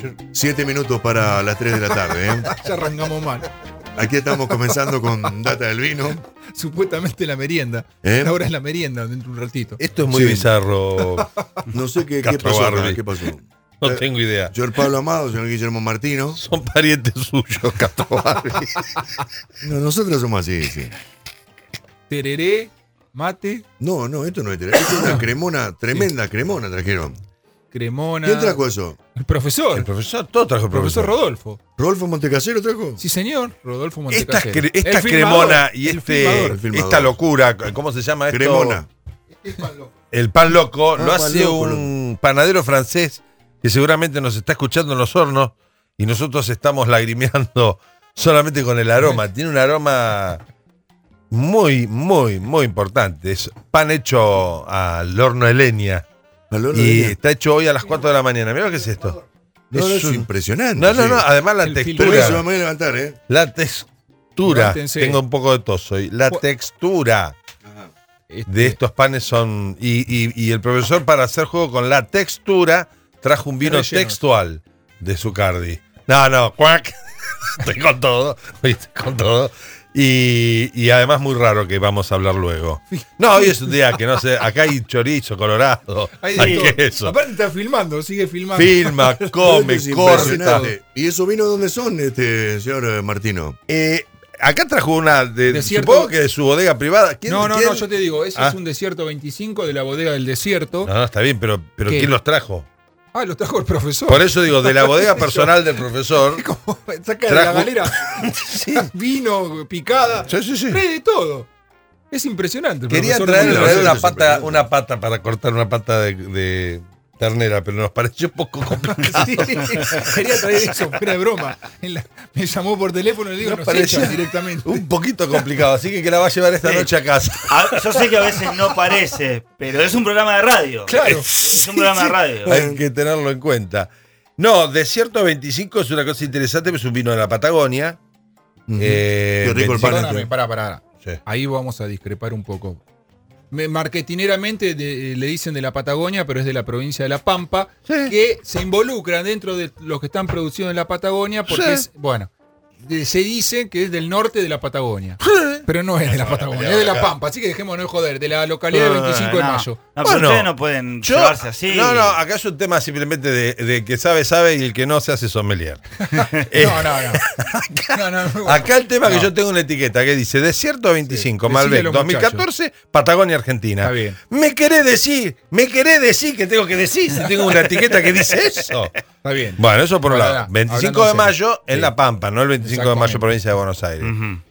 7 minutos para las 3 de la tarde, ¿eh? Ya arrancamos mal. Aquí estamos comenzando con Data del Vino. Supuestamente la merienda. Ahora es la merienda dentro de un ratito. Esto es muy bizarro. No sé qué Castro pasó acá, Barbie. ¿qué pasó? No tengo idea. Señor Pablo Amado, señor Guillermo Martino. Son parientes suyos, Castro Barbie. No, nosotros somos así, sí. Tereré, mate, No, esto no es tereré. Esto es una cremona, tremenda cremona trajeron. cremona. ¿Quién trajo eso? El profesor. El profesor, todo trajo el profesor profesor. Rodolfo. ¿Rodolfo Montecasero trajo? Sí, señor. Rodolfo Esta, Montecasero. esta El filmador, cremona y el filmador. El filmador. esta locura, ¿cómo se llama esto? Cremona. El pan loco lo pan hace loco, un panadero francés que seguramente nos está escuchando en los hornos y nosotros estamos lagrimeando solamente con el aroma. Tiene un aroma muy, muy, muy importante. Es pan hecho al horno de leña y está hecho hoy a las 4 de la mañana. Mira lo que es esto. No, es un- impresionante. No, no, sí. no. Además la El Por textura. eso me voy a levantar, ¿eh? La textura. Levántense. Tengo un poco de tos hoy. La textura de estos panes son. Y el profesor, para hacer juego con la textura, trajo un vino Rellenos. textual de Zucardi. No, cuac. Estoy con todo. Estoy con todo. Y además muy raro que vamos a hablar luego. No, hoy es un día que no sé. Acá hay chorizo colorado. Ahí Hay de todo. queso. Aparte está filmando, sigue filmando. Filma, come, Es corta. impresionante. ¿Y esos vinos dónde son, señor Martino? Acá trajo una de. Desierto. Supongo que de su bodega privada. ¿Quién- No, quién? yo te digo, ese Ah. es un Desierto 25 de la bodega del desierto. No, está bien, pero ¿Qué? ¿quién los trajo? Ah, lo trajo el profesor. Por eso digo, de la bodega personal del profesor. Como saca de la Trajo- galera Sí. vino, picada. Sí. Trae de todo. Es impresionante. el Quería profesor traer de en Montecasero. realidad eso es impresionante. una pata para cortar una pata de ternera, pero nos pareció un poco complicado. Sí, quería traer eso, fuera de broma. Me llamó por teléfono y le digo, Nos nos parecía echan directamente. un poquito complicado, así que la va a llevar esta noche a casa. Yo sé que a veces no parece, pero es un programa de radio. Claro. Es un programa de radio. Hay que tenerlo en cuenta. No, Desierto 25 es una cosa interesante, pero es un vino de la Patagonia. Qué rico el 25 pan. Perdóname, pará. Sí. Ahí vamos a discrepar un poco. Marketineramente le dicen de la Patagonia, pero es de la provincia de La Pampa, Sí. que se involucran dentro de los que están producidos en la Patagonia, porque Sí. es, bueno, se dice que es del norte de la Patagonia, pero no es de la Patagonia, es de La Pampa, así que dejémonos de joder, de la localidad del 25 de No, mayo. no, pero Bueno, ustedes no pueden Yo- llevarse así. No, acá es un tema simplemente de que sabe y el que no se hace sommelier. No. Acá el tema que yo tengo una etiqueta que dice Desierto 25, Sí, Malbec decile a los 2014, Patagonia Argentina. Está bien. Me querés decir que tengo que decir si tengo una etiqueta que dice eso. Está bien. Bueno, eso por un Bueno, lado. ya, 25 hablando de en mayo serio. en Sí. La Pampa, no el 25 de mayo Exactamente. provincia de Buenos Aires.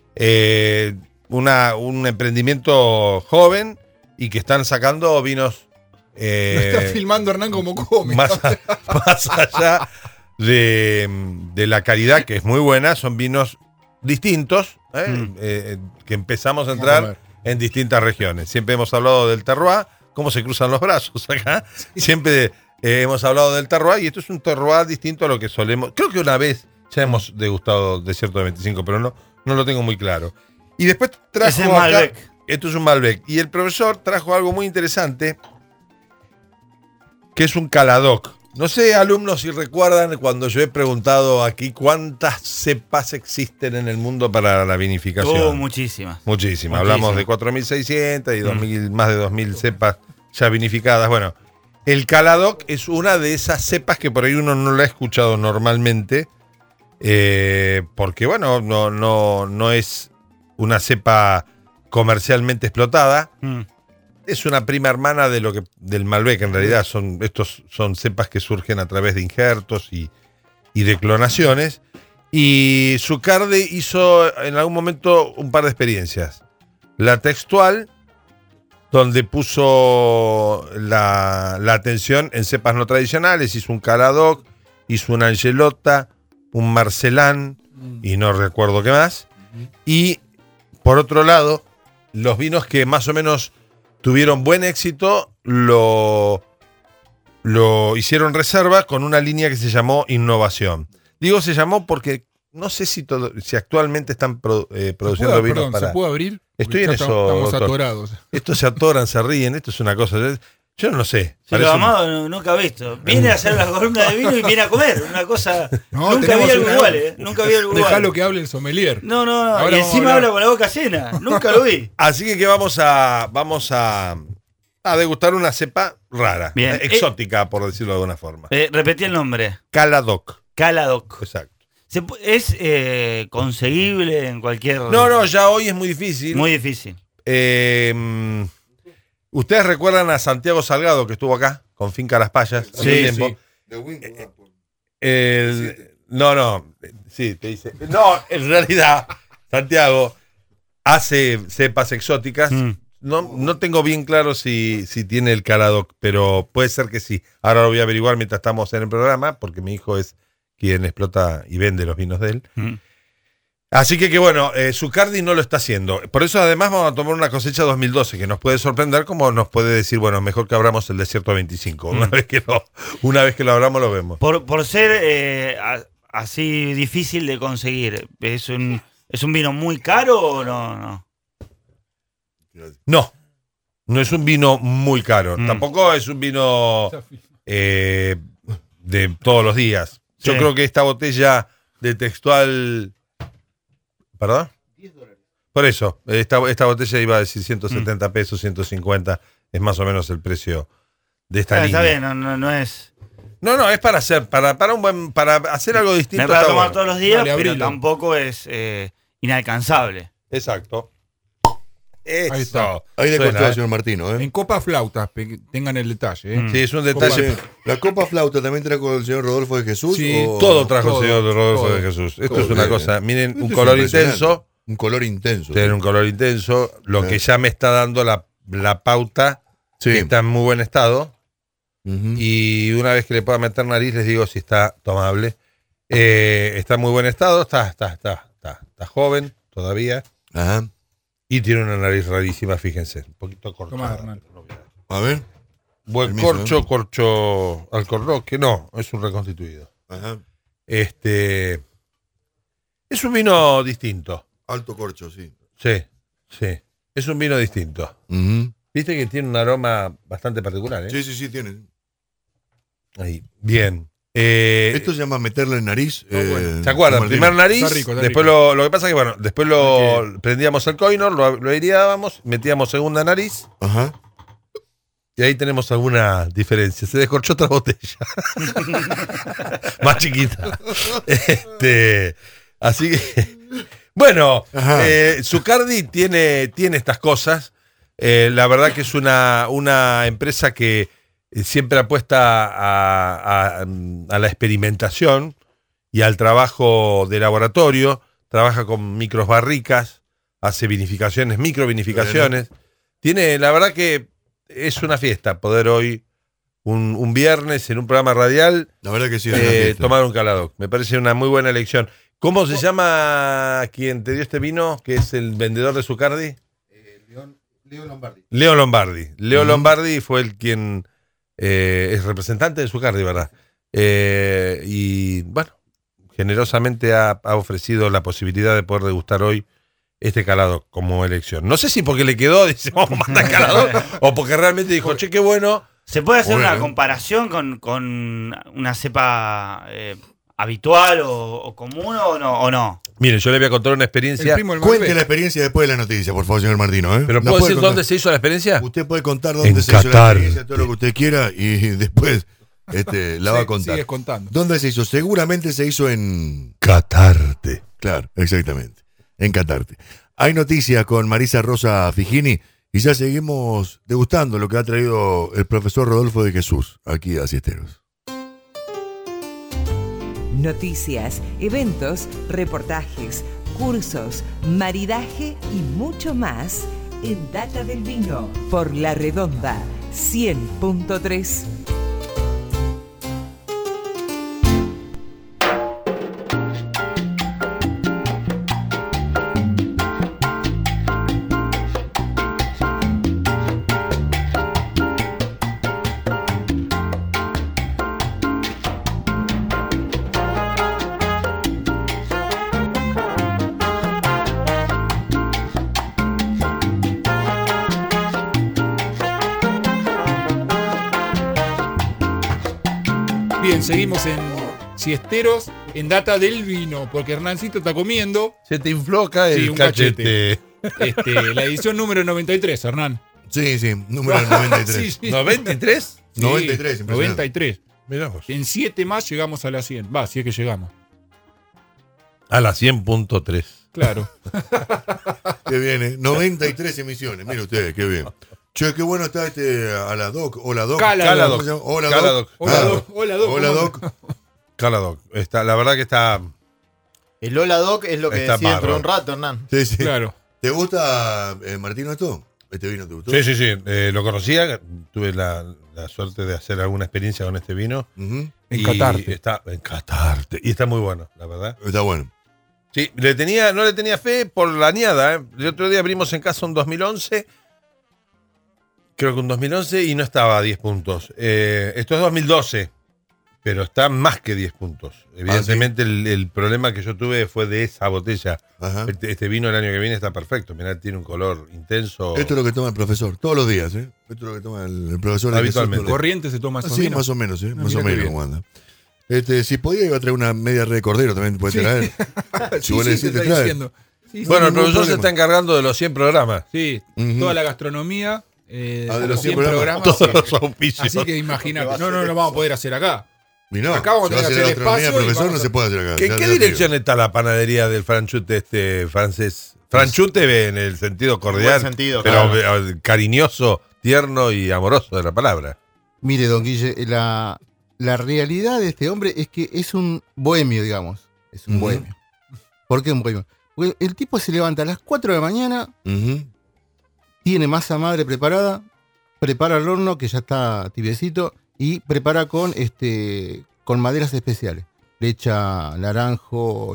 Ujú. Un emprendimiento joven y que están sacando vinos Lo está filmando Hernán como come. más allá de la calidad, que es muy buena, son vinos distintos, que empezamos a Vamos a entrar ver. en distintas regiones. Siempre hemos hablado del terroir, cómo se cruzan los brazos acá. Siempre hemos hablado del terroir y esto es un terroir distinto a lo que solemos. Creo que una vez ya hemos degustado Desierto de 25, pero no lo tengo muy claro. Y después trajo Ese es acá- Malbec. esto es un Malbec. Y el profesor trajo algo muy interesante, que es un caladoc. No sé, alumnos, si recuerdan cuando yo he preguntado aquí cuántas cepas existen en el mundo para la vinificación. Muchísimas. Muchísimas. Hablamos de 4.600 y 2.000, más de 2.000 cepas ya vinificadas. Bueno, el caladoc es una de esas cepas que por ahí uno no la ha escuchado normalmente, porque, bueno, no es una cepa comercialmente explotada. Es una prima hermana de del Malbec, en realidad estos son cepas que surgen a través de injertos y de clonaciones. Y Zucardi hizo en algún momento un par de experiencias. La textual, donde puso la atención en cepas no tradicionales, hizo un Caladoc, hizo un Angelota, un Marcelán y no recuerdo qué más. Y por otro lado, los vinos que más o menos tuvieron buen éxito lo hicieron reserva con una línea que se llamó Innovación. Digo se llamó porque no sé si actualmente están produciendo vinos para... ¿Se puede abrir? Estoy en Porque eso, Estamos doctor. atorados. Estos se atoran, se ríen, esto es una cosa. Yo no sé. Si lo amado nunca he visto. Viene a hacer la columna de vino y viene a comer. Una cosa. No, nunca vi algo igual, Nunca vi algo igual. Dejalo que hable el sommelier. No. Ahora Y encima habla con la boca llena. Nunca lo vi. Así que vamos a degustar una cepa rara. Bien. Exótica, por decirlo de alguna forma. Repetí el nombre. Caladoc. Caladoc. Exacto. ¿Es conseguible en cualquier...? No, ya hoy es muy difícil. Muy difícil. ¿Ustedes recuerdan a Santiago Salgado que estuvo acá con Finca Las Payas? Hace un tiempo? Sí, te dice. No, en realidad, Santiago hace cepas exóticas. No tengo bien claro si tiene el Caladoc, pero puede ser que sí. Ahora lo voy a averiguar mientras estamos en el programa, porque mi hijo es quien explota y vende los vinos de él. Así que bueno, Zucardi no lo está haciendo. Por eso además vamos a tomar una cosecha 2012 que nos puede sorprender, como nos puede decir, bueno, mejor que abramos el Desierto 25. Una vez que lo abramos lo vemos. Por ser así difícil de conseguir, ¿es un vino muy caro o no? No es un vino muy caro. Tampoco es un vino de todos los días. Yo creo que esta botella de Textual... ¿Perdón? $10. Por eso, esta botella iba a decir 170 pesos, 150, es más o menos el precio de esta línea. Está bien, no es... No, es para hacer, para hacer algo distinto. Me para tomar bueno. todos los días, Vale, pero tampoco es inalcanzable. Exacto. Ahí está. Ahí le Suena, costó al señor Martino, En copa flautas, tengan el detalle. Sí, es un detalle. ¿La copa flauta también trajo el señor Rodolfo de Jesús? Sí, Todo trajo todo, el señor Rodolfo todo. de Jesús. Esto Todo es una bien. cosa. Miren, Esto un es color impresionante. intenso. Un color intenso. Tiene un color intenso, lo que ya me está dando la pauta Sí. que está en muy buen estado. Ujú. Y una vez que le pueda meter nariz, les digo si está tomable. Está en muy buen estado, está joven todavía. Ajá. Y tiene una nariz rarísima, fíjense. Un poquito cortada. Tomá, Hernán. A ver. Buen Permiso, corcho alcornoque, no, es un reconstituido. Ajá. Es un vino distinto. Alto corcho, sí. Sí. Es un vino distinto. Ujú. Viste que tiene un aroma bastante particular, ¿eh? Sí, tiene. Ahí. Bien. Esto se llama meterle en nariz. ¿Se acuerdan? señor Primero Martínez. nariz, Está rico, está después rico. lo que pasa es que, bueno, después lo prendíamos el coinor, lo aireábamos, metíamos segunda nariz, Ajá. y ahí tenemos alguna diferencia. Se descorchó otra botella. Más chiquita. Así que, bueno, Ajá. Zucardi tiene estas cosas. La verdad que es una empresa que siempre apuesta a la experimentación y al trabajo de laboratorio. Trabaja con microbarricas, hace vinificaciones, microvinificaciones. Tiene, la verdad que es una fiesta poder hoy, un viernes en un programa radial, La verdad que sí. es una fiesta. tomar un Caladoc. Me parece una muy buena elección. ¿Cómo se llama quien te dio este vino, que es el vendedor de Zucardi? Leo Lombardi. Leo Lombardi. Leo Lombardi fue el quien es representante de Zucardi, ¿verdad? Y bueno, generosamente ha ofrecido la posibilidad de poder degustar hoy este Caladoc como elección. No sé si porque le quedó, dice, vamos a mandar Caladoc, o porque realmente dijo, che, qué bueno. ¿Se puede hacer Bueno. una comparación con una cepa habitual o común o no? Miren, yo le voy a contar una El experiencia. primo del Cuente Malbec. la experiencia después de la noticia, por favor, señor Martino. ¿Eh? ¿Pero ¿La puedo puede decir contar? dónde se hizo la experiencia? Usted puede contar dónde En se hizo la Qatar. experiencia, todo lo que usted quiera, y después la va a contar. Sigues contando. ¿Dónde se hizo? Seguramente se hizo en... Catarte. Claro, exactamente. En Catarte. Hay noticias con Marisa Rosa Figini y ya seguimos degustando lo que ha traído el profesor Rodolfo de Jesús aquí a Siesteros. Noticias, eventos, reportajes, cursos, maridaje y mucho más en Data del Vino por La Redonda 100.3. Bien, seguimos en Siesteros, en data del vino, porque Hernancito está comiendo Se te infló acá Sí, el un cachete. la edición número 93, Hernán. Sí, número 93. Sí, sí. ¿93? Sí, 93, impresionante. 93. Mirá vos. En 7 más llegamos a la 100. Va, si es que llegamos. A la 100.3. Claro. Qué bien, ¿eh? 93 emisiones. Mire ustedes, qué bien. Che, qué bueno está Hola Doc. Hola Doc. Caladoc. ¿Cómo se llama? Hola Caladoc. Doc. Hola, Ah, Doc. Hola, Doc. Hola ¿Cómo Doc. Caladoc. La verdad que está. El Hola Doc es lo que Está decía dentro de un bárbaro. rato, Hernán. Sí, sí. Claro. ¿Te gusta, Martino, esto? ¿Este vino te gustó? Sí, sí, sí. Lo conocía. Tuve la suerte de hacer alguna experiencia con este vino. Ujú. Y Catarte. en Catarte. Y está muy bueno, la verdad. Está bueno. Sí, no le tenía fe por la añada. El otro día abrimos en casa un 2011. Creo que un 2011 y no estaba a 10 puntos. Esto es 2012, pero está más que 10 puntos. Evidentemente el problema que yo tuve fue de esa botella. Ajá. Este vino el año que viene está perfecto. Mirá, tiene un color intenso. Esto es lo que toma el profesor, todos los días, ¿eh? Esto es lo que toma el profesor. Habitualmente. Corriente se toma esos Sí, vinos. más o menos, ¿eh? Más mira o qué menos, bien. cómo anda. Si podía, iba a traer una media red de cordero, también puede traer. Si vos le decís, te te está trae. diciendo. Sí, Bueno, el ningún profesor se problema. está encargando de los 100 programas. sí, Ujú. toda la gastronomía. De los 100 100 programas. programas. Todos Sí. los auspicios. Así que imagínate. No lo vamos a poder hacer acá. Y no, Acá vamos a si va tener que hacer hacer gastronomía, espacio y profesor, vamos no a- se puede hacer acá. ¿Qué ya te dirección digo. está la panadería del franchute francés? Franchute en el sentido cordial, buen sentido, pero claro. cariñoso, tierno y amoroso de la palabra. Mire, don Guille, la realidad de este hombre es que es un bohemio, digamos. Es un Ujú. bohemio. ¿Por qué un bohemio? Porque el tipo se levanta a las 4 de la mañana, Ujú. tiene masa madre preparada, prepara el horno que ya está tibiecito y prepara con maderas especiales. Le echa naranjo,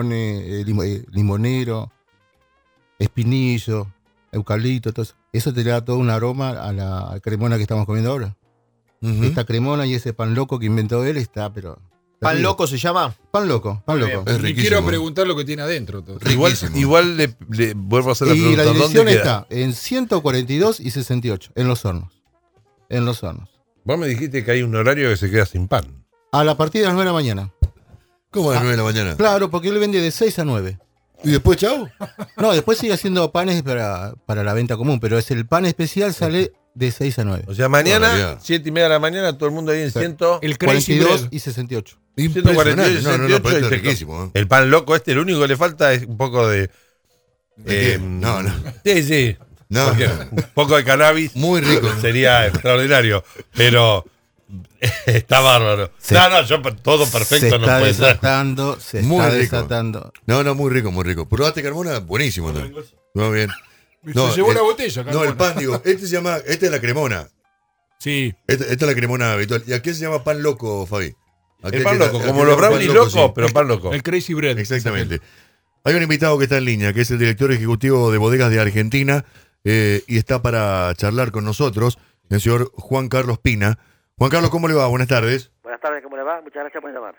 limonero, espinillo, eucalipto, todo eso. Eso te le da todo un aroma a la cremona que estamos comiendo ahora. Ujú. Esta cremona y ese pan loco que inventó él está, pero... ¿Pan terrible. loco se llama? Pan loco, pan Muy loco. Es Y riquísimo. quiero preguntar lo que tiene adentro. Todo. Riquísimo. Igual le vuelvo a hacer la Y pregunta. la dirección ¿Dónde queda? está en 142 y 68, en los hornos. En los hornos. Vos me dijiste que hay un horario que se queda sin pan. A partir de las 9 de la mañana. ¿Cómo a las 9 de la mañana? Claro, porque él vende de 6 a 9. ¿Y después, chau? No, después sigue haciendo panes para la venta común, pero es el pan especial sale de 6 a 9. O sea, mañana, Barbaridad. 7:30 de la mañana, todo el mundo ahí en 100. El Crazy 42 Bread. y 68. Impresionante. No, no, no, pero esto es 148 y te- riquísimo. ¿eh? El pan loco este, lo único que le falta es un poco de... ¿De qué? No. Sí, sí. No. Porque un poco de cannabis. Muy rico. Sería extraordinario. Pero está bárbaro. Se- No, yo todo perfecto se no está puede ser. desatando, se Muy está rico. desatando. No, muy rico, muy rico. ¿Probaste Carmona? Buenísimo. ¿No? Muy bien. Se llevó la botella, No, Carmona. el pan, digo, esta es la cremona. Sí. Esta es la cremona habitual. ¿Y a qué se llama pan loco, Fabi? El pan loco, como los brownies locos, pero pan loco. El Crazy Bread. Exactamente. Hay un invitado que está en línea, que es el director ejecutivo de Bodegas de Argentina, y está para charlar con nosotros, el señor Juan Carlos Pina. Juan Carlos, ¿cómo le va? Buenas tardes. Buenas tardes, ¿cómo le va? Muchas gracias por llamar.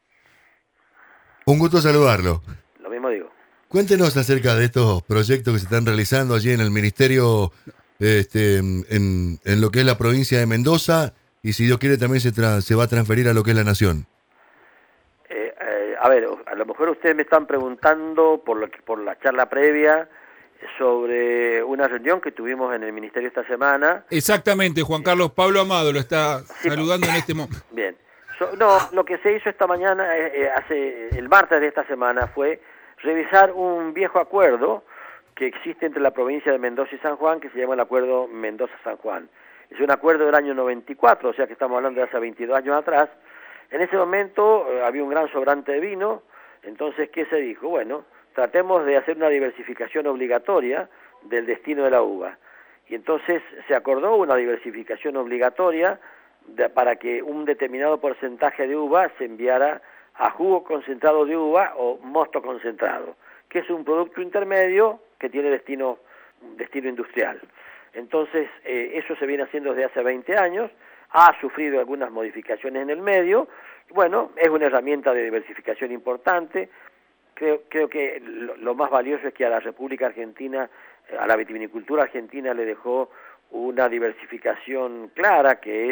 Un gusto saludarlo. Lo mismo digo. Cuéntenos acerca de estos proyectos que se están realizando allí en el Ministerio, en lo que es la provincia de Mendoza, y si Dios quiere también se va a transferir a lo que es la Nación. A ver, a lo mejor ustedes me están preguntando por la charla previa sobre una reunión que tuvimos en el Ministerio esta semana. Exactamente, Juan Carlos. Pablo Amado lo está Sí, saludando en este momento. Bien. No, lo que se hizo esta mañana, el martes de esta semana, fue revisar un viejo acuerdo que existe entre la provincia de Mendoza y San Juan, que se llama el Acuerdo Mendoza-San Juan. Es un acuerdo del año 94, o sea que estamos hablando de hace 22 años atrás. En ese momento había un gran sobrante de vino, entonces, ¿qué se dijo? Bueno, tratemos de hacer una diversificación obligatoria del destino de la uva. Y entonces se acordó una diversificación obligatoria para que un determinado porcentaje de uva se enviara a jugo concentrado de uva o mosto concentrado, que es un producto intermedio que tiene destino industrial. Entonces, eso se viene haciendo desde hace 20 años, ha sufrido algunas modificaciones en el medio. Bueno, es una herramienta de diversificación importante. Creo que lo más valioso es que a la República Argentina, a la vitivinicultura argentina le dejó una diversificación clara, que es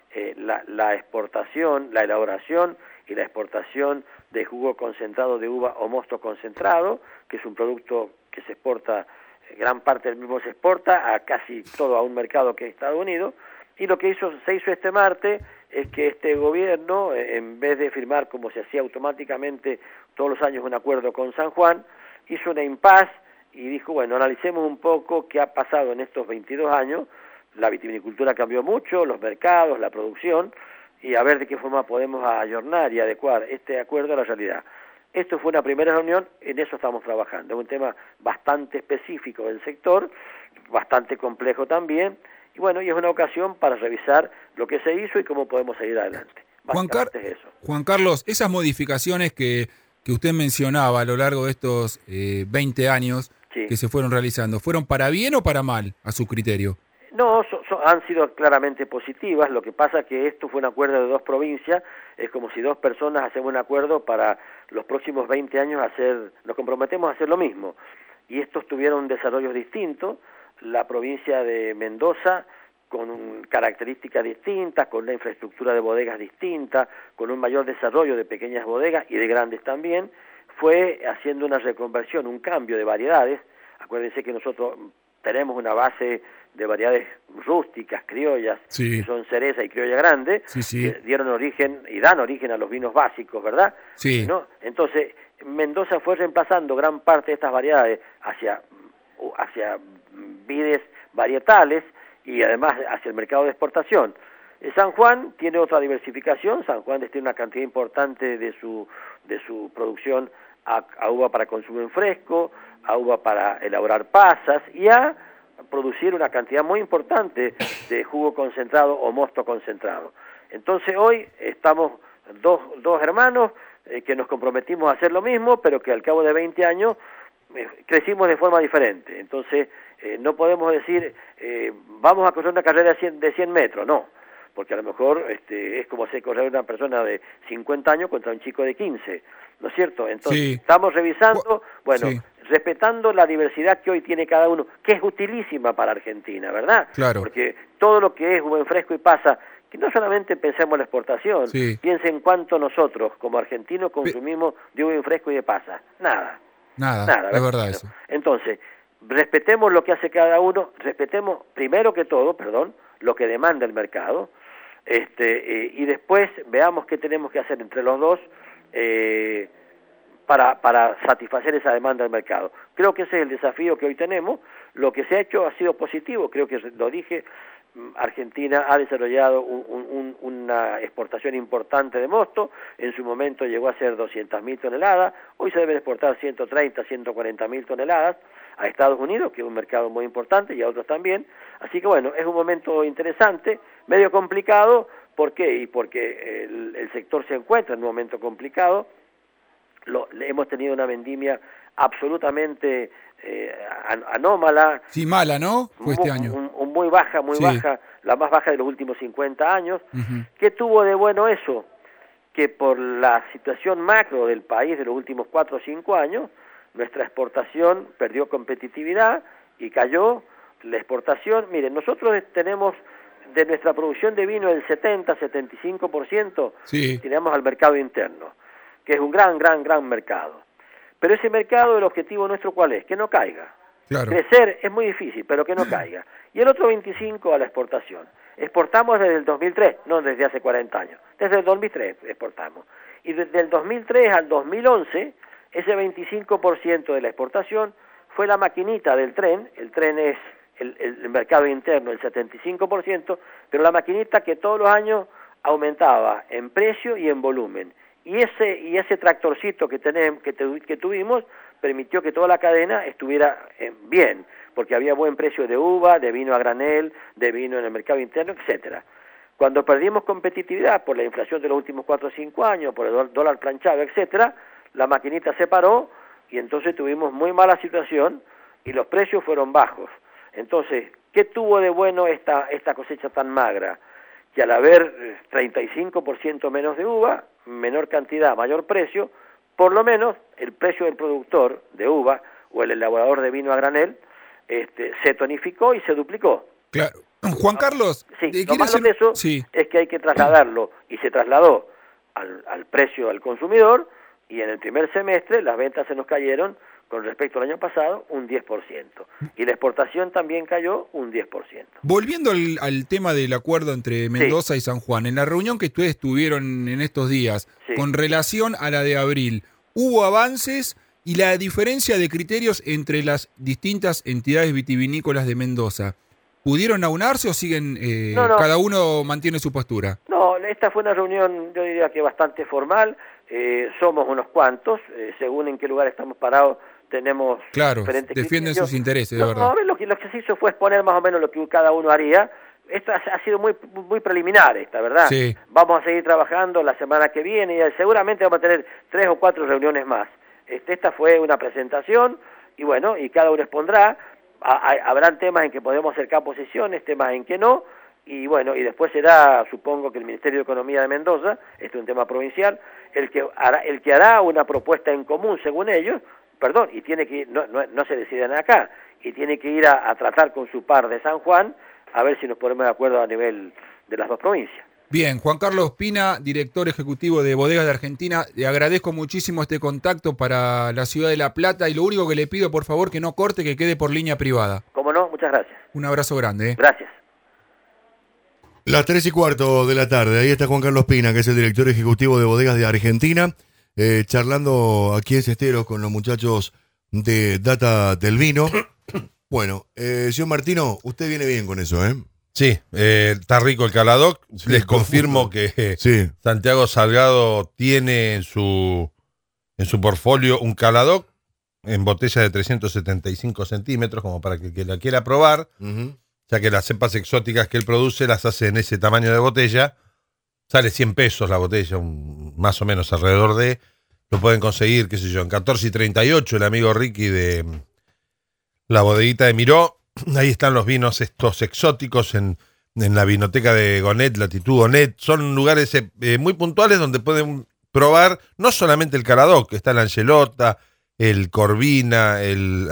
la exportación, la elaboración y la exportación de jugo concentrado de uva o mosto concentrado, que es un producto que se exporta, gran parte del mismo se exporta a casi todo a un mercado que es Estados Unidos, y lo que se hizo este martes es que este gobierno, en vez de firmar como se hacía automáticamente todos los años un acuerdo con San Juan, hizo una impasse y dijo, bueno, analicemos un poco qué ha pasado en estos 22 años, la vitivinicultura cambió mucho, los mercados, la producción, y a ver de qué forma podemos ayornar y adecuar este acuerdo a la realidad. Esto fue una primera reunión, en eso estamos trabajando. Es un tema bastante específico del sector, bastante complejo también, y bueno, y es una ocasión para revisar lo que se hizo y cómo podemos seguir adelante. Básicamente es eso. Juan Carlos, esas modificaciones que usted mencionaba a lo largo de estos 20 años Sí. que se fueron realizando, ¿fueron para bien o para mal, a su criterio? No, han sido claramente positivas. Lo que pasa es que esto fue un acuerdo de dos provincias. Es como si dos personas hacemos un acuerdo para los próximos 20 años nos comprometemos a hacer lo mismo. Y estos tuvieron desarrollos distintos. La provincia de Mendoza con características distintas, con una infraestructura de bodegas distinta, con un mayor desarrollo de pequeñas bodegas y de grandes también, fue haciendo una reconversión, un cambio de variedades. Acuérdense que nosotros tenemos una base de variedades rústicas, criollas, Sí. que son cereza y criolla grande, Sí. que dieron origen y dan origen a los vinos básicos, ¿verdad? Sí. ¿No? Entonces, Mendoza fue reemplazando gran parte de estas variedades hacia vides varietales y además hacia el mercado de exportación. San Juan tiene otra diversificación. San Juan destina una cantidad importante de su producción a uva para consumo en fresco, a uva para elaborar pasas y a producir una cantidad muy importante de jugo concentrado o mosto concentrado. Entonces hoy estamos dos hermanos que nos comprometimos a hacer lo mismo, pero que al cabo de 20 años crecimos de forma diferente. Entonces no podemos decir vamos a correr una carrera de 100 metros, no, porque a lo mejor es como si correr una persona de 50 años contra un chico de 15, ¿no es cierto? Entonces Sí. estamos revisando, bueno, Sí. respetando la diversidad que hoy tiene cada uno, que es utilísima para Argentina, ¿verdad? Claro. Porque todo lo que es buen fresco y pasa, que no solamente pensemos en la exportación, Sí. piensen en cuánto nosotros como argentinos consumimos de buen fresco y de pasa. Nada, Nada, es verdad ¿no? eso. Entonces, respetemos lo que hace cada uno, respetemos primero que todo, lo que demanda el mercado, y después veamos qué tenemos que hacer entre los dos para satisfacer esa demanda del mercado. Creo que ese es el desafío que hoy tenemos. Lo que se ha hecho ha sido positivo, creo que lo dije, Argentina ha desarrollado una exportación importante de mosto, en su momento llegó a ser 200.000 toneladas, hoy se deben exportar 130, 140.000 toneladas a Estados Unidos, que es un mercado muy importante, y a otros también. Así que bueno, es un momento interesante, medio complicado. ¿Por qué? Y porque el sector se encuentra en un momento complicado. Hemos tenido una vendimia absolutamente anómala. Sí, mala, ¿no? Fue este año. Muy baja, Sí. baja, la más baja de los últimos 50 años. Ujú. ¿Qué tuvo de bueno eso? Que por la situación macro del país de los últimos 4 o 5 años, nuestra exportación perdió competitividad y cayó la exportación. Miren, nosotros tenemos de nuestra producción de vino el 70-75% Sí. tiramos al mercado interno, que es un gran mercado. Pero ese mercado, el objetivo nuestro, ¿cuál es? Que no caiga. Claro. Crecer es muy difícil, pero que no caiga. Y el otro 25% a la exportación. Exportamos desde el 2003, no desde hace 40 años. Desde el 2003 exportamos. Y desde el 2003 al 2011, ese 25% de la exportación fue la maquinita del tren. El tren es el mercado interno, el 75%, pero la maquinita que todos los años aumentaba en precio y en volumen. Y ese tractorcito que tuvimos permitió que toda la cadena estuviera bien, porque había buen precio de uva, de vino a granel, de vino en el mercado interno, etcétera. Cuando perdimos competitividad por la inflación de los últimos 4 o 5 años, por el dólar planchado, etcétera, la maquinita se paró y entonces tuvimos muy mala situación y los precios fueron bajos. Entonces, ¿qué tuvo de bueno esta cosecha tan magra? Que al haber 35% menos de uva, menor cantidad, mayor precio, por lo menos el precio del productor de uva o el elaborador de vino a granel se tonificó y se duplicó. Claro. Juan Carlos, Sí, lo ¿quiere malo hacer- de eso Sí. es que hay que trasladarlo, y se trasladó al precio al consumidor, y en el primer semestre las ventas se nos cayeron con respecto al año pasado un 10%, y la exportación también cayó un 10%. Volviendo al tema del acuerdo entre Mendoza y San Juan, en la reunión que ustedes tuvieron en estos días, Sí. con relación a la de abril, ¿hubo avances y la diferencia de criterios entre las distintas entidades vitivinícolas de Mendoza? ¿Pudieron aunarse o siguen, No. cada uno mantiene su postura? No, esta fue una reunión, yo diría que bastante formal, somos unos cuantos, según en qué lugar estamos parados, tenemos Claro, diferentes defienden criterios. sus intereses, de No, verdad. lo que se hizo fue exponer más o menos lo que cada uno haría. Esto ha sido muy preliminar, ¿verdad? Sí. Vamos a seguir trabajando la semana que viene y seguramente vamos a tener 3 o 4 reuniones más. Esta fue una presentación y bueno, y cada uno expondrá. Habrán temas en que podemos acercar posiciones, temas en que no, y bueno, y después será, supongo que el Ministerio de Economía de Mendoza, este es un tema provincial, el que hará una propuesta en común según ellos, y tiene que ir, no se deciden acá, y tiene que ir a tratar con su par de San Juan, a ver si nos ponemos de acuerdo a nivel de las dos provincias. Bien, Juan Carlos Pina, director ejecutivo de Bodegas de Argentina, le agradezco muchísimo este contacto para la ciudad de La Plata y lo único que le pido, por favor, que no corte, que quede por línea privada. ¿Cómo no? Muchas gracias. Un abrazo grande. Gracias. Las 3:15 de la tarde, ahí está Juan Carlos Pina, que es el director ejecutivo de Bodegas de Argentina, charlando aquí en Cesteros con los muchachos de Data del Vino. Bueno, señor Martino, usted viene bien con eso, ¿eh? Sí, está rico el Caladoc. Sí, Les confirmo profundo. que Sí. Santiago Salgado tiene en su portfolio un Caladoc en botella de 375 centímetros, como para que la quiera probar, Ujú. ya que las cepas exóticas que él produce las hace en ese tamaño de botella. Sale 100 pesos la botella, más o menos alrededor de. Lo pueden conseguir, qué sé yo, en 14.38, el amigo Ricky de la bodeguita de Miró. Ahí están los vinos estos exóticos en la vinoteca de Gonet, Latitud Gonet. Son lugares muy puntuales donde pueden probar no solamente el Caladoc, está el Angelota, el Corvina, el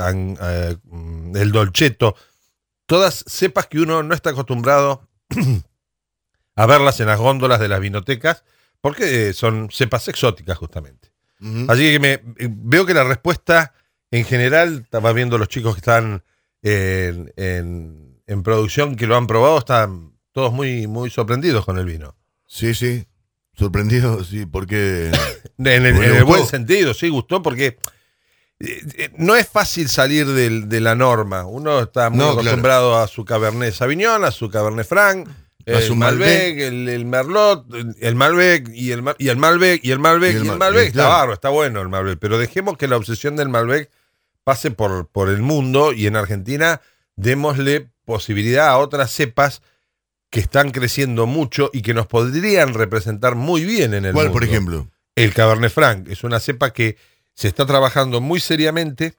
Dolcetto. Todas cepas que uno no está acostumbrado a verlas en las góndolas de las vinotecas, porque son cepas exóticas justamente. Ujú. Así que veo que la respuesta en general, estaba viendo los chicos que están en producción, que lo han probado, están todos muy, muy sorprendidos con el vino. Sí, sí. Sorprendido, sí, porque. En el ¿Gustó? buen sentido, sí, gustó, porque no es fácil salir de la norma. Uno está muy No, acostumbrado a su Cabernet Sauvignon, a su Cabernet Franc, A su el Malbec, el Merlot, el Malbec y el Malbec y el Malbec y el Malbec. Está claro. bárbaro, está bueno el Malbec, pero dejemos que la obsesión del Malbec pase por el mundo, y en Argentina démosle posibilidad a otras cepas que están creciendo mucho y que nos podrían representar muy bien en el ¿Cuál, mundo. por ejemplo? El Cabernet Franc es una cepa que se está trabajando muy seriamente.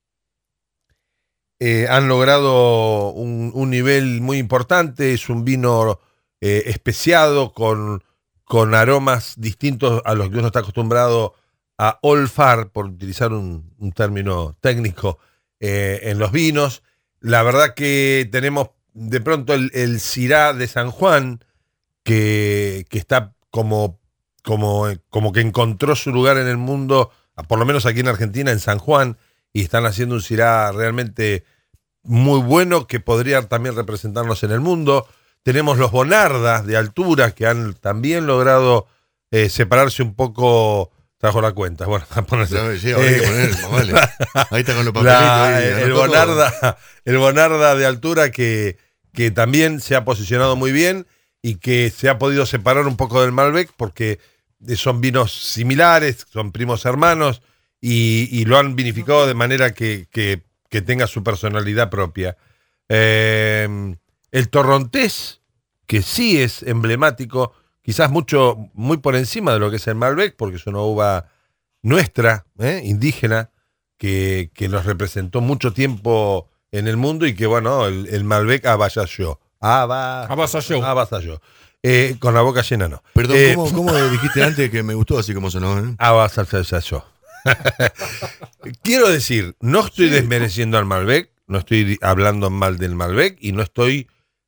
Han logrado un nivel muy importante. Es un vino especiado con aromas distintos a los que uno está acostumbrado a olfar, por utilizar un término técnico, en los vinos. La verdad que tenemos de pronto el Syrah de San Juan, que está como que encontró su lugar en el mundo, por lo menos aquí en Argentina, en San Juan, y están haciendo un Syrah realmente muy bueno que podría también representarnos en el mundo. Tenemos los Bonarda de altura, que han también logrado separarse un poco. Trajo la cuenta. Bueno, a ponerse. Sí, ahora hay que poner, más vale. Ahí está con los papelitos. ahí, el anotó todo. Bonarda de altura que también se ha posicionado muy bien y que se ha podido separar un poco del Malbec, porque son vinos similares, son primos hermanos, y lo han vinificado de manera que tenga su personalidad propia. El Torrontés, que sí es emblemático, quizás muy por encima de lo que es el Malbec, porque es una uva nuestra, indígena, que nos representó mucho tiempo en el mundo, y que bueno, el Malbec avasalló. Avasalló. Con la boca llena no. Perdón, ¿cómo dijiste antes que me gustó así como sonó? Avasalló. Quiero decir, no estoy desmereciendo al Malbec, no estoy hablando mal del Malbec, y no estoy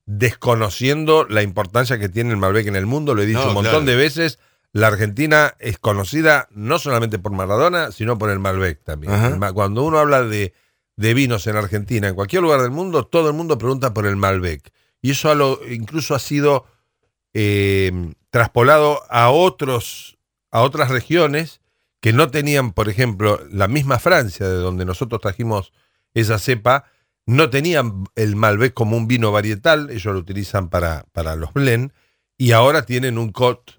desconociendo la importancia que tiene el Malbec en el mundo. Lo he dicho No, un montón claro. de veces. La Argentina es conocida no solamente por Maradona, sino por el Malbec también. Ajá. Cuando uno habla de vinos en Argentina, en cualquier lugar del mundo, todo el mundo pregunta por el Malbec. Y eso incluso ha sido traspolado a otras regiones que no tenían, por ejemplo, la misma Francia, de donde nosotros trajimos esa cepa, no tenían el Malbec como un vino varietal, ellos lo utilizan para los blend, y ahora tienen un cot,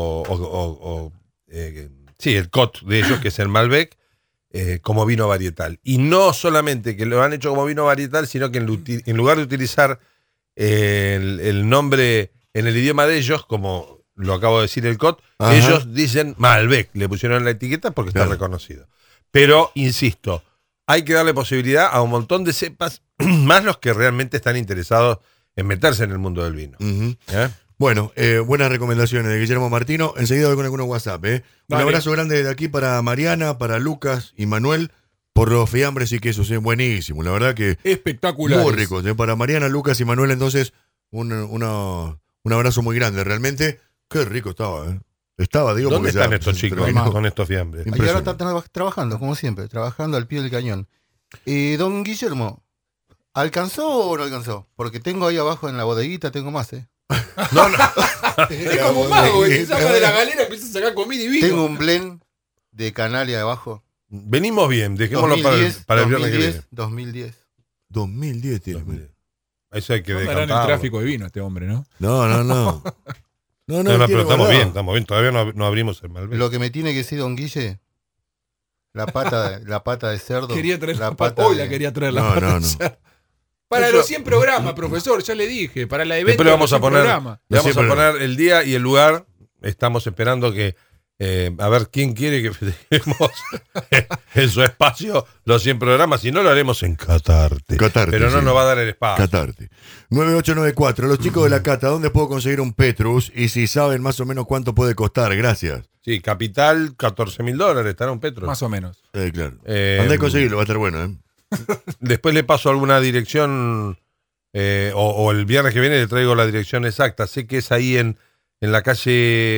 el cot de ellos, que es el Malbec, como vino varietal. Y no solamente que lo han hecho como vino varietal, sino que en lugar de utilizar el nombre en el idioma de ellos, como lo acabo de decir, el cot, Ajá. ellos dicen Malbec, le pusieron en la etiqueta porque está Claro. reconocido. Pero, insisto, hay que darle posibilidad a un montón de cepas, más los que realmente están interesados en meterse en el mundo del vino. Ujú. ¿Eh? Bueno, buenas recomendaciones de Guillermo Martino. Enseguida voy con algunos WhatsApp. Un Dale. abrazo grande desde aquí para Mariana, para Lucas y Manuel por los fiambres y quesos. Buenísimo, la verdad que Espectacular. muy ricos. Para Mariana, Lucas y Manuel, entonces, un abrazo muy grande. Realmente, qué rico estaba. Estaba, digo, ¿Dónde porque ya están estos se chicos terminó. con estos fiambres? Y ahora está trabajando, como siempre, trabajando al pie del cañón. Don Guillermo, ¿alcanzó o no alcanzó? Porque tengo ahí abajo en la bodeguita, tengo más, ¿eh? No, no. Es como un mago, que se saca de la galera, empieza a sacar comida y vino. Tengo un blend de Canalia abajo. Venimos bien, dejémoslo para el viernes que viene. 2010. 2010 tiene. mira. Eso hay que Andará en el decantarlo. tráfico de vino este hombre, ¿no? No. No, No, tiene pero estamos guardado. bien. Todavía no abrimos el Malbec. Lo que me tiene que decir Don Guille, la pata de cerdo. Quería traer la la pata Hoy de- la quería traer la No, pata. no. Para Eso- los 100 programas, profesor, ya le dije. Para la evento Después le vamos de a los 100 poner, programas. le vamos a Siempre- poner el día y el lugar. Estamos esperando que a ver quién quiere que festejemos en su espacio los 100 programas. Si no, lo haremos en Catarte. Catarte, Pero no sí. nos va a dar el espacio. Catarte. 9894. Los chicos de la Cata, ¿dónde puedo conseguir un Petrus? Y si saben más o menos cuánto puede costar. Gracias. Sí, capital, $14.000. Estará un Petro. Más o menos. Claro. Eh, Andá a conseguirlo, va a estar bueno, ¿eh? Después le paso alguna dirección o el viernes que viene le traigo la dirección exacta. Sé que es ahí en la calle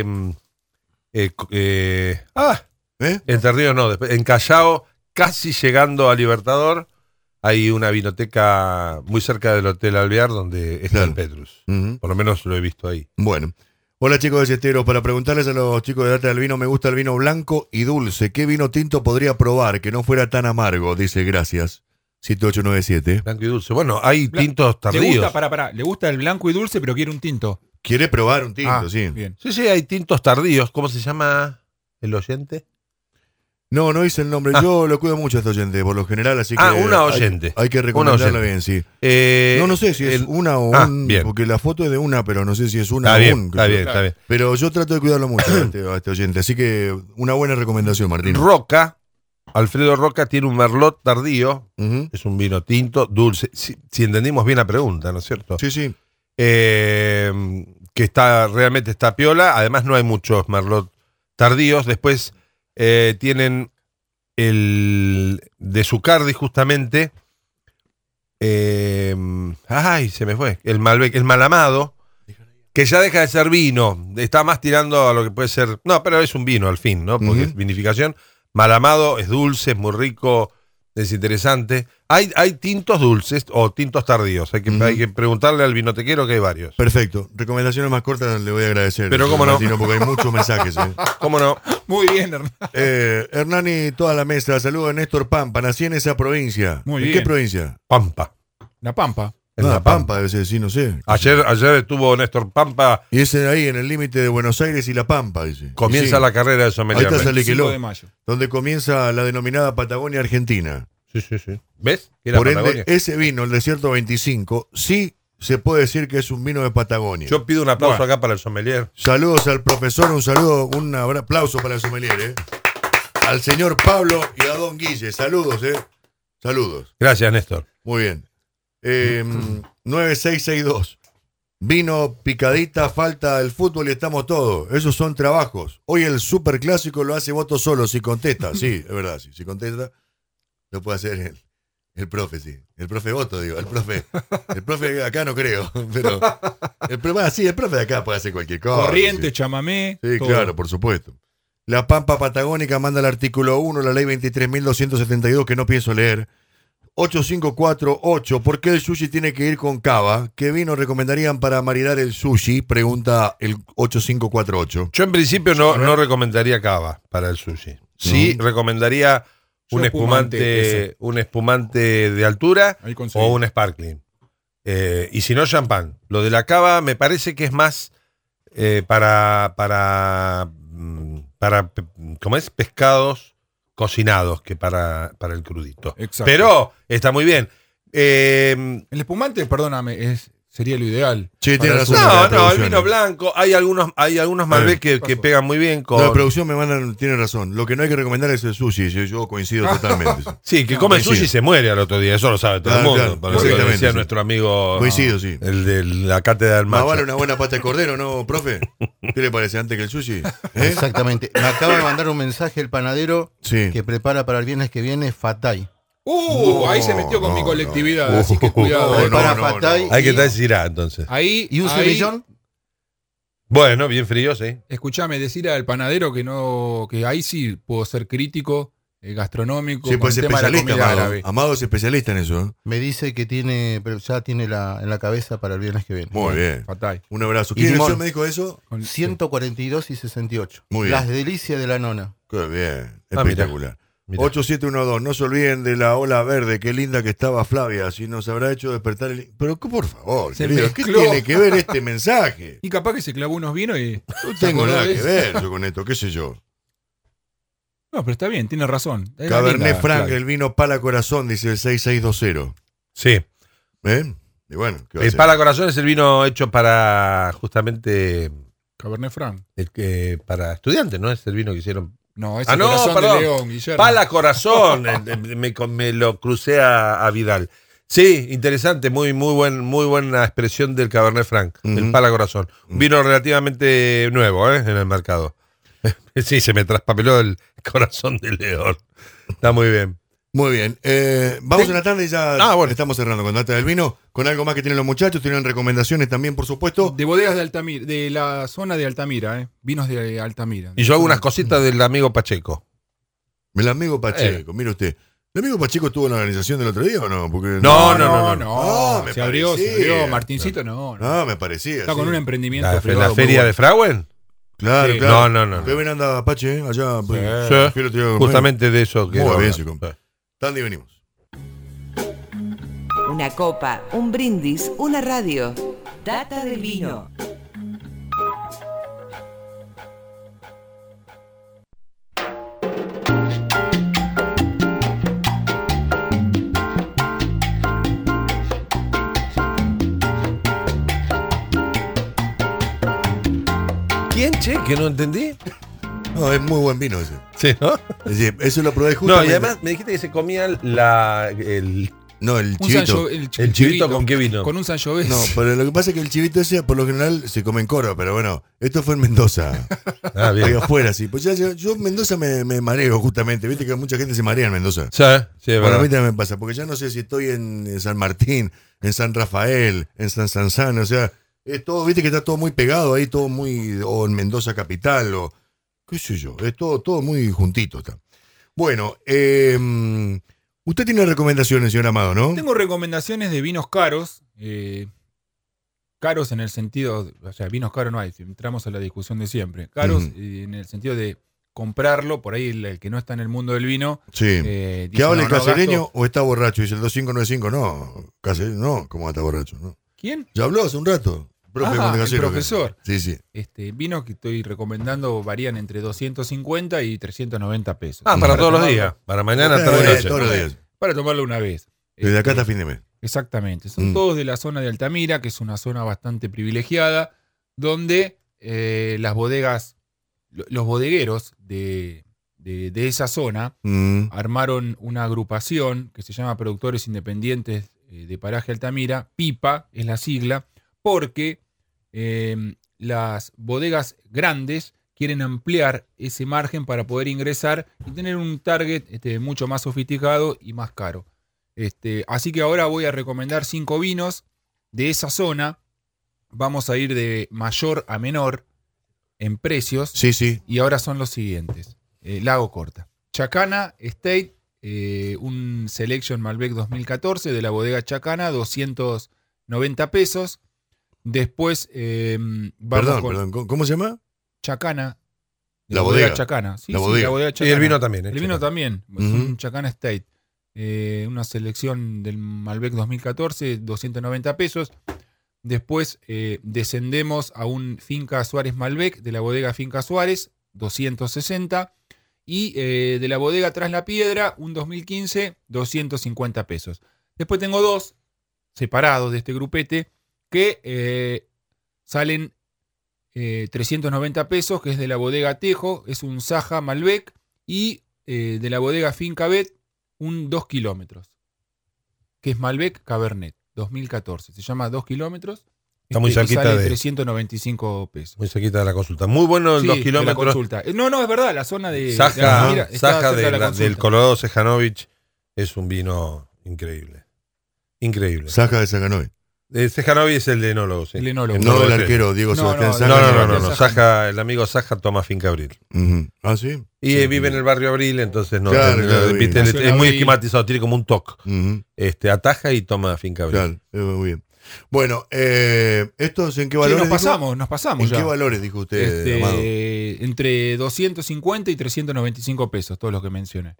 ¿Eh? Entre Ríos no, después, en Callao, casi llegando a Libertador, hay una vinoteca muy cerca del Hotel Alvear donde está Claro. el Petrus. Ujú. Por lo menos lo he visto ahí. Bueno. Hola chicos de Siesteros, para preguntarles a los chicos de Data del Vino, me gusta el vino blanco y dulce. ¿Qué vino tinto podría probar que no fuera tan amargo? Dice, gracias. 7897. Blanco y dulce. Bueno, hay Bla- tintos Le tardíos. gusta, pará. Le gusta el blanco y dulce, pero quiere un tinto. Quiere probar un tinto, sí. Bien. Sí, hay tintos tardíos. ¿Cómo se llama el oyente? No dice el nombre. Yo lo cuido mucho a este oyente, por lo general, así que... Una oyente. Hay que Una recomendarla oyente. bien, sí. No sé si es una o un... bien. Porque la foto es de una, pero no sé si es una Está o bien, un. está bien, está bien. Pero yo trato de cuidarlo mucho a este oyente. Así que una buena recomendación, Martín. Roca, Alfredo Roca tiene un merlot tardío. Ujú. Es un vino tinto, dulce. Si entendimos bien la pregunta, ¿no es cierto? Sí. Que realmente está piola. Además, no hay muchos merlot tardíos. Después tienen el de Zucardi, justamente. Se me fue. El Malbec, el Malamado, que ya deja de ser vino. Está más tirando a lo que puede ser. No, pero es un vino al fin, ¿no? Porque Ujú. es vinificación. Malamado es dulce, es muy rico, es interesante. Hay tintos dulces o tintos tardíos. Hay que preguntarle al vinotequero, que hay varios. Perfecto. Recomendaciones más cortas le voy a agradecer. Pero señor cómo no. Martino, porque hay muchos mensajes. ¿Cómo no? Muy bien, Hernán. Hernán y toda la mesa. Saludos a Néstor Pampa. Nací en esa provincia. Muy ¿En bien. qué provincia? Pampa. La Pampa. En Ah, La Pampa debe ser, sí, no sé. Ayer estuvo Néstor Pampa. Y ese ahí, en el límite de Buenos Aires y La Pampa, dice. Comienza Sí. la carrera de sommelier. Ahí está ¿Ves? 5 Saliqueló, de mayo. donde comienza la denominada Patagonia Argentina. Sí. ¿Ves? Era Por ende, Patagonia. ese vino, el Desierto 25, sí se puede decir que es un vino de Patagonia. Yo pido un aplauso Bueno. acá para el sommelier. Saludos al profesor, un aplauso para el sommelier, al señor Pablo y a don Guille. Saludos, Saludos. Gracias, Néstor. Muy bien. 9662. Vino, picadita, falta el fútbol y estamos todos. Esos son trabajos. Hoy el superclásico lo hace voto solo si contesta. Sí, es verdad. Sí. Si contesta, lo puede hacer él. El profe, sí. El profe Otto, digo. El profe de acá no creo. Pero. El profe de acá puede hacer cualquier cosa. Corriente, sí. chamamé. Sí, todo. claro, por supuesto. La Pampa Patagónica manda el artículo 1, la ley 23.272, que no pienso leer. 8548. ¿Por qué el sushi tiene que ir con cava? ¿Qué vino recomendarían para maridar el sushi? Pregunta el 8548. Yo en principio no recomendaría cava para el sushi. Sí, recomendaría Yo un espumante, espumante de altura Ahí conseguí. o un sparkling. Y si no, champán. Lo de la cava me parece que es más para ¿cómo es? Pescados cocinados que para el crudito. Exacto. Pero está muy bien. El espumante, perdóname, sería lo ideal. Sí, tiene Para razón. el la No, el producción, vino blanco. Hay algunos Malbec que pasó. pegan muy bien con. La producción me mandan, tiene razón. Lo que no hay que recomendar es el sushi. Yo coincido totalmente. Sí, que No, come coincido. sushi y se muere al otro día, eso lo sabe todo Claro, el mundo. claro, Por lo que exactamente, decía sí. nuestro amigo, Coincido, sí. el de la cátedra del Más macho. vale una buena pata de cordero, ¿no, profe? ¿Qué le parece antes que el sushi? ¿Eh? Exactamente. Me acaba de mandar un mensaje el panadero Sí. que prepara para el viernes que viene Fatay. Ahí se metió con mi no, colectividad, no. así que cuidado. No, Para no, Fatay. Hay que y- decir entonces. Ahí, ¿Y un ahí, semillón? Bueno, bien frío, sí. escuchame, decir al panadero que ahí sí puedo ser crítico, gastronómico, Sí, con pues el es tema de la especialista, comida Amado. árabe. Amado es especialista en eso. ¿eh? Me dice que tiene, pero ya tiene en la cabeza para el viernes que viene. Muy bien. Fatal. Un abrazo. Y ¿Quién limón. me dijo eso? 142 y 68. Muy bien. Las delicias de la nona. Qué bien. Ah, Espectacular. Mira. 8712. No se olviden de la ola verde. Qué linda que estaba Flavia. Si nos habrá hecho despertar el. Pero por favor, Se querido, ¿qué mezcló. tiene que ver este mensaje? Y capaz que se clavó unos vinos y... No tengo acordó nada de que eso. ver yo con esto, qué sé yo. No, pero está bien, tiene razón. Es la Cabernet linda, Franc, Flavia. el vino Pala Corazón, dice el 6620. Sí. ¿Eh? Y bueno, ¿qué va a El ser? Pala Corazón es el vino hecho para justamente Cabernet Franc. para estudiantes, ¿no? Es el vino que hicieron. No, ese No, corazón perdón. de León, Guillermo. Pala Corazón, me lo crucé a Vidal. Sí, interesante, muy buena expresión del Cabernet Franc, el Ujú. Pala Corazón. Un vino relativamente nuevo, en el mercado. Sí, se me traspapeló el corazón de león. Está muy bien. Muy bien. Vamos a una tarde y ya bueno. estamos cerrando con Data del Vino. Con algo más que tienen los muchachos. Tienen recomendaciones también, por supuesto. De bodegas de Altamira, de la zona de Altamira, vinos de Altamira. Y yo hago unas cositas del amigo Pacheco. El amigo Pacheco, mire usted. ¿El amigo Pacheco estuvo en la organización del otro día o no? Porque No. Ah, me se abrió, parecía. Martincito, no. Ah, me parecía. Está sí. con un emprendimiento La privado muy feria bueno. de Frauen. Claro, Sí. claro. No. Qué bien anda Pache, allá. Sí. Fui el otro día a comer. Justamente de eso que Muy bien, sí, Tandy, venimos. Una copa, un brindis, una radio. Data del vino. ¿Quién, che? Que no entendí. No, es muy buen vino ese. Sí, ¿no? Es decir, eso lo probé justo. No, y además me dijiste que se comía el No, el Un chivito. ¿El chivito con qué vino? Con un Sangiovese. No, pero lo que pasa es que el chivito ese por lo general se come en Córdoba, pero bueno, esto fue en Mendoza. Ah, Ahí bien. afuera, sí. Pues ya yo en Mendoza me mareo justamente. Viste que mucha gente se marea en Mendoza. Sí, sí, es Bueno, a verdad. mí también me pasa, porque ya no sé si estoy en San Martín, en San Rafael, en San Sanzán, o sea, es todo, viste que está todo muy pegado ahí, todo muy, o en Mendoza capital, o qué sé yo, es todo muy juntito está. Bueno, usted tiene recomendaciones, señor Amado, ¿no? Tengo recomendaciones de vinos caros. Caros en el sentido, o sea, vinos caros no hay, si entramos a la discusión de siempre. Caros Ujú. en el sentido de comprarlo, por ahí el que no está en el mundo del vino. Sí. dice, ¿Que hable no, no, casereño gasto- o está borracho? Dice el 2595, no, casereño, no, ¿cómo va a estar borracho? No. ¿Quién? Ya habló hace un rato. Profe Ah, Juan de el Casero, profesor. Sí, sí. Vinos que estoy recomendando varían entre 250 y 390 pesos. Ah, para todos los tomarlo- días. Para mañana, Todos tarde y noche. los días. Para tomarlo una vez. Desde acá Este, hasta fin de mes. Exactamente. Son Mm. todos de la zona de Altamira, que es una zona bastante privilegiada, donde las bodegas, los bodegueros de esa zona Mm. armaron una agrupación que se llama Productores Independientes de Paraje Altamira, PIPA es la sigla, porque las bodegas grandes quieren ampliar ese margen para poder ingresar y tener un target mucho más sofisticado y más caro. Así que ahora voy a recomendar 5 vinos de esa zona. Vamos a ir de mayor a menor en precios. Sí, sí. Y ahora son los siguientes. Lago Corta. Chacana Estate, un Selection Malbec 2014 de la bodega Chacana, 290 pesos. Después vamos Perdón, ¿cómo se llama? Chacana. La bodega. Chacana. Sí, La sí, bodega. la bodega Y Chacana. el vino también. El vino también. Es Ujú. un Chacana Estate. Una selección del Malbec 2014, 290 pesos. Después descendemos a un Finca Suárez Malbec de la bodega Finca Suárez, 260. Y de la bodega Tras la Piedra, un 2015, 250 pesos. Después tengo 2 separados de este grupete que salen 390 pesos, que es de la bodega Tejo, es un Saja Malbec. Y de la bodega Finca Bet, un 2 kilómetros, que es Malbec Cabernet, 2014. Se llama 2 kilómetros. Está muy y cerquita sale de- 395 pesos. Muy cerquita de la consulta. Muy bueno el Sí, 2 de la kilómetros. consulta. No, es verdad, la zona de Saja, Altamira está Saja cerca de la del consulta. Colorado Sejanovic es un vino increíble. Increíble. Saja de Sacanoy. Sejanovic es el de enólogo, sí. El enólogo. No del sí. arquero, Diego No, Sebastián no, Saja. No, no, no, Saja. no, no. Saja, el amigo Saja toma Finca Abril. Ujú. Ah, sí. Y Sí. vive en el barrio Abril, entonces no. Claro, claro, viste, Nació en es muy Abril. esquematizado, tiene como un toque. Ujú. Ataja y toma Finca Abril. Claro, muy bien. Bueno, ¿estos en qué Sí, valores? nos dijo? pasamos ¿En ya. qué valores dijo usted, Amado? Entre 250 y 395 pesos, todos los que mencioné.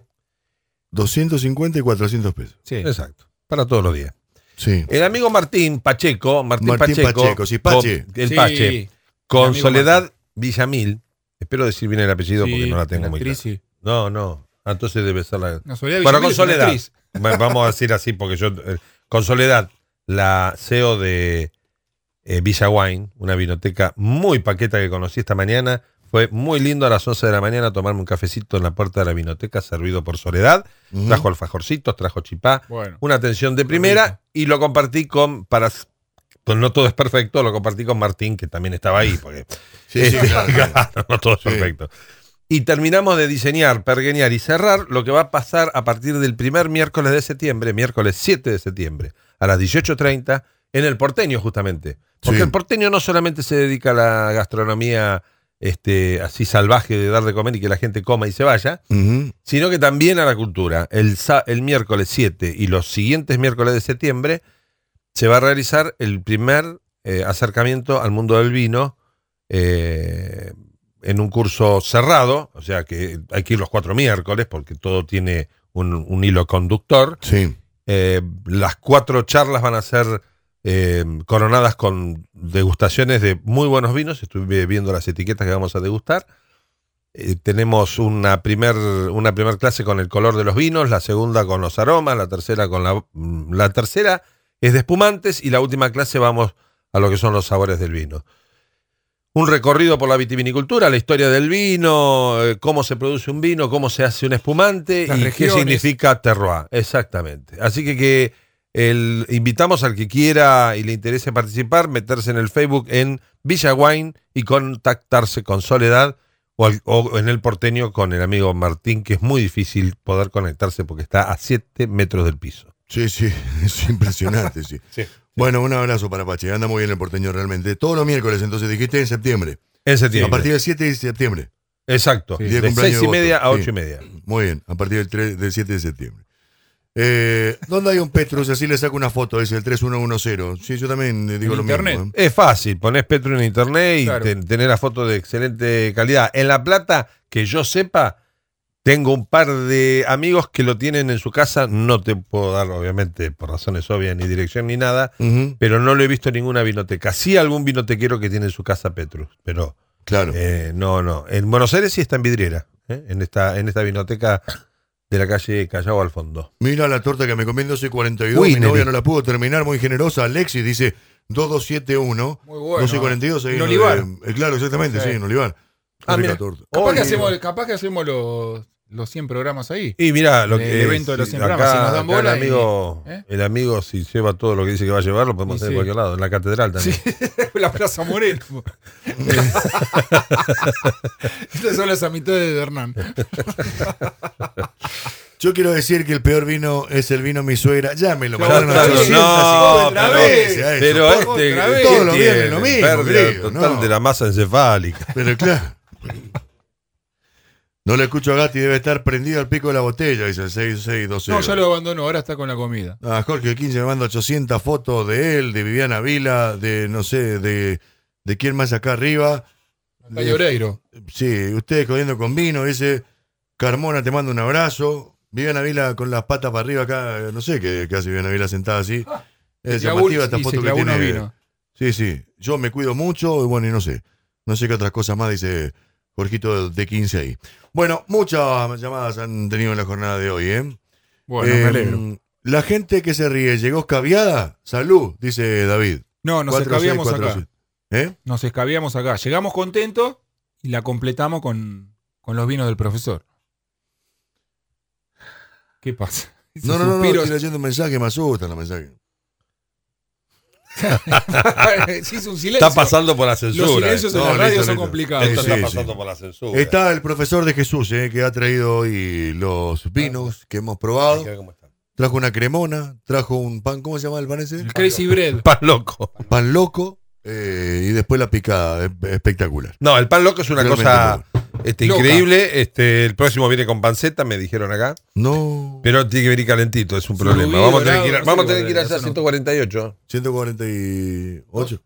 250 y 400 pesos. Sí. Exacto. Para todos los días. Sí. El amigo Martín Pacheco, Martín Pacheco, sí, Pache. El Sí, Pache, mi con amigo Soledad Villamil. Espero decir bien el apellido Sí, porque no la tengo la muy actriz, clara. sí. No. Entonces debe ser la. No, Soledad Bueno, Villamil con es una Soledad. actriz. Vamos a decir así porque yo. Con Soledad, la CEO de Villa Wine, una vinoteca muy paqueta que conocí esta mañana. Fue muy lindo a las 11 de la mañana tomarme un cafecito en la puerta de la vinoteca servido por Soledad. Ujú. Trajo alfajorcitos, trajo chipá. Bueno. Una atención de primera y lo compartí pues no todo es perfecto, lo compartí con Martín, que también estaba ahí, porque Sí, sí, claro, claro. claro, no todo es Sí. perfecto. Y terminamos de diseñar, pergeñar y cerrar lo que va a pasar a partir del primer miércoles de septiembre, miércoles 7 de septiembre, a las 18:30, en el Porteño justamente. Porque Sí. el Porteño no solamente se dedica a la gastronomía así salvaje de dar de comer y que la gente coma y se vaya, Ujú. sino que también a la cultura. El miércoles 7 y los siguientes miércoles de septiembre se va a realizar el primer acercamiento al mundo del vino en un curso cerrado, o sea que hay que ir los 4 miércoles porque todo tiene un hilo conductor. Sí. Las 4 charlas van a ser coronadas con degustaciones de muy buenos vinos. Estuve viendo las etiquetas que vamos a degustar. Tenemos una primer clase con el color de los vinos, la segunda con los aromas, la tercera con la tercera es de espumantes y la última clase vamos a lo que son los sabores del vino. Un recorrido por la vitivinicultura, la historia del vino, cómo se produce un vino, cómo se hace un espumante Las y regiones. qué significa terroir. Exactamente. Así que invitamos al que quiera y le interese participar, meterse en el Facebook en Villa Wine y contactarse con Soledad o en el Porteño con el amigo Martín, que es muy difícil poder conectarse porque está a 7 metros del piso. Sí, es impresionante, sí. Sí. Bueno, un abrazo para Pache, anda muy bien el Porteño realmente. Todos los miércoles, entonces dijiste en septiembre. En septiembre. A partir del 7 de septiembre. Exacto. Sí. Día de De cumpleaños 6:30 a Boto. 8:30. Muy bien, a partir del 7 de septiembre. ¿Dónde hay un Petrus? Así le saco una foto, es el 3110. Sí, yo también digo En lo internet. mismo. Es fácil, ponés Petro en internet y Claro. tenés la foto de excelente calidad. En La Plata, que yo sepa, tengo un par de amigos que lo tienen en su casa. No te puedo dar, obviamente, por razones obvias, ni dirección ni nada, Ujú, pero no lo he visto en ninguna vinoteca. Sí algún vinotequero que tiene en su casa Petrus, pero claro. no. En Buenos Aires sí está en Vidriera, en esta vinoteca de la calle Callao al fondo. Mira la torta que me comí en 12:42. Uy, Mi novia Neri. no la pudo terminar, muy generosa. Alexis dice 2271. Muy bueno. 12:42. ahí En Olivar. Claro, exactamente, sí, Sí. en Olivar. Ah, Rica mira. torta. Capaz que hacemos los 100 programas ahí. Y mirá, lo El que evento de los 100 acá, programas, si nos dan acá bola el amigo, si lleva todo lo que dice que va a llevar, lo podemos Sí, hacer en sí. cualquier lado, en la catedral también. Sí, la Plaza Moreno. Estas son las amistades de Hernán. Yo quiero decir que el peor vino es el vino mi suegra. Llámelo. Ya mandaron está, 850 otra veces a eso. Pero Otra vez. Todos los ¿qué viernes tiene? lo mismo, Pérdida querido, total no. de la masa encefálica. Pero claro. No le escucho a Gatti, debe estar prendido al pico de la botella, dice 6620. No, ya lo abandonó, ahora está con la comida. Ah, Jorge 15 me manda 800 fotos de él, de Viviana Vila, de no sé, de quién más acá arriba. Calle Oreiro. Sí, ustedes comiendo con vino, dice Carmona te manda un abrazo. Viviana Vila con las patas para arriba acá, no sé qué hace Viviana Vila sentada así. Es llamativa esta foto que tiene. Vino. Sí, sí. Yo me cuido mucho y bueno, y no sé qué otras cosas más dice Jorgito de 15 ahí. Bueno, muchas llamadas han tenido en la jornada de hoy, ¿eh? Bueno, me alegro. La gente que se ríe, ¿llegó escabiada? Salud, dice David. No, nos 4, escabiamos 6, 4, acá. 6. ¿Eh? Nos escabiamos acá. Llegamos contentos y la completamos con los vinos del profesor. ¿Qué pasa? No, estoy leyendo un mensaje, me asustan los mensajes. Se hizo un silencio. Está pasando por la censura. Los silencios en No, la radio listo, son listo. complicados. Esto Sí, está sí. pasando por la censura. Está el profesor de Jesús, que ha traído hoy los vinos que hemos Hay probado. que ver cómo está. Trajo una cremona, trajo un pan, ¿cómo se llama el pan ese? El Crazy Bread. Pan loco. Pan loco y después la picada, espectacular. No, el pan loco es una Realmente cosa Loca. increíble. El próximo viene con panceta, me dijeron acá. No, Pero tiene que venir calentito, es un Surubí, problema. Vamos a tener que ir, dorado, vamos a no sé tener que ir qué, allá a eso no. 148. 148.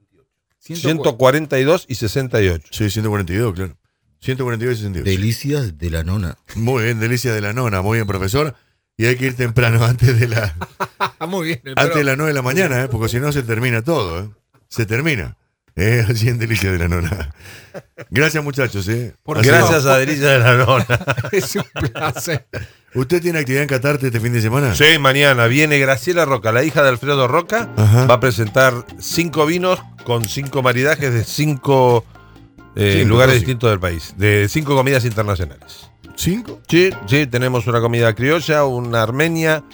142 y 68. Sí, 142, claro. 142 y 68. Delicias de la nona. Muy bien, delicia de la nona, muy bien, profesor. Y hay que ir temprano, antes de las Muy bien. el antes de pro. las 9 de la mañana, porque si no se termina todo, Se termina. Así en delicia de la nona. Gracias, muchachos, Por Ha sido- Gracias a Delicia de la Nona. Es un placer. ¿Usted tiene actividad en Catarte este fin de semana? Sí, mañana viene Graciela Roca, la hija de Alfredo Roca. Ajá. Va a presentar 5 vinos con 5 maridajes de 5 Sí, lugares sí. distintos del país. De 5 comidas internacionales. 5. Sí, tenemos una comida criolla, una armenia,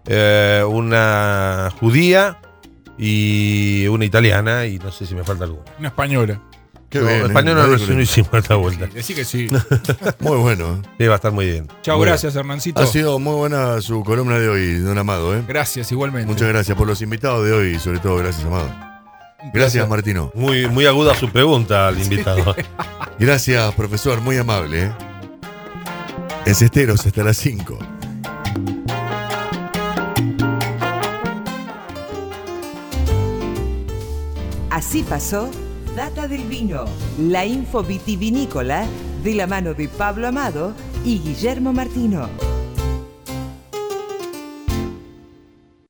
una judía y una italiana. Y no sé si me falta alguna. Una española. Qué No, bien. español no hicimos esta vuelta. Decí que sí. Muy bueno. Sí, va a estar muy bien. Chao, Bueno. gracias, Hernancito. Ha sido muy buena su columna de hoy, don Amado. Gracias, igualmente. Muchas gracias por los invitados de hoy, sobre todo gracias, Amado. Gracias, Martino. Muy, muy aguda su pregunta al invitado. Gracias, profesor, muy amable. En Cesteros hasta las 5. Así pasó Data del Vino, la info vitivinícola de la mano de Pablo Amado y Guillermo Martino.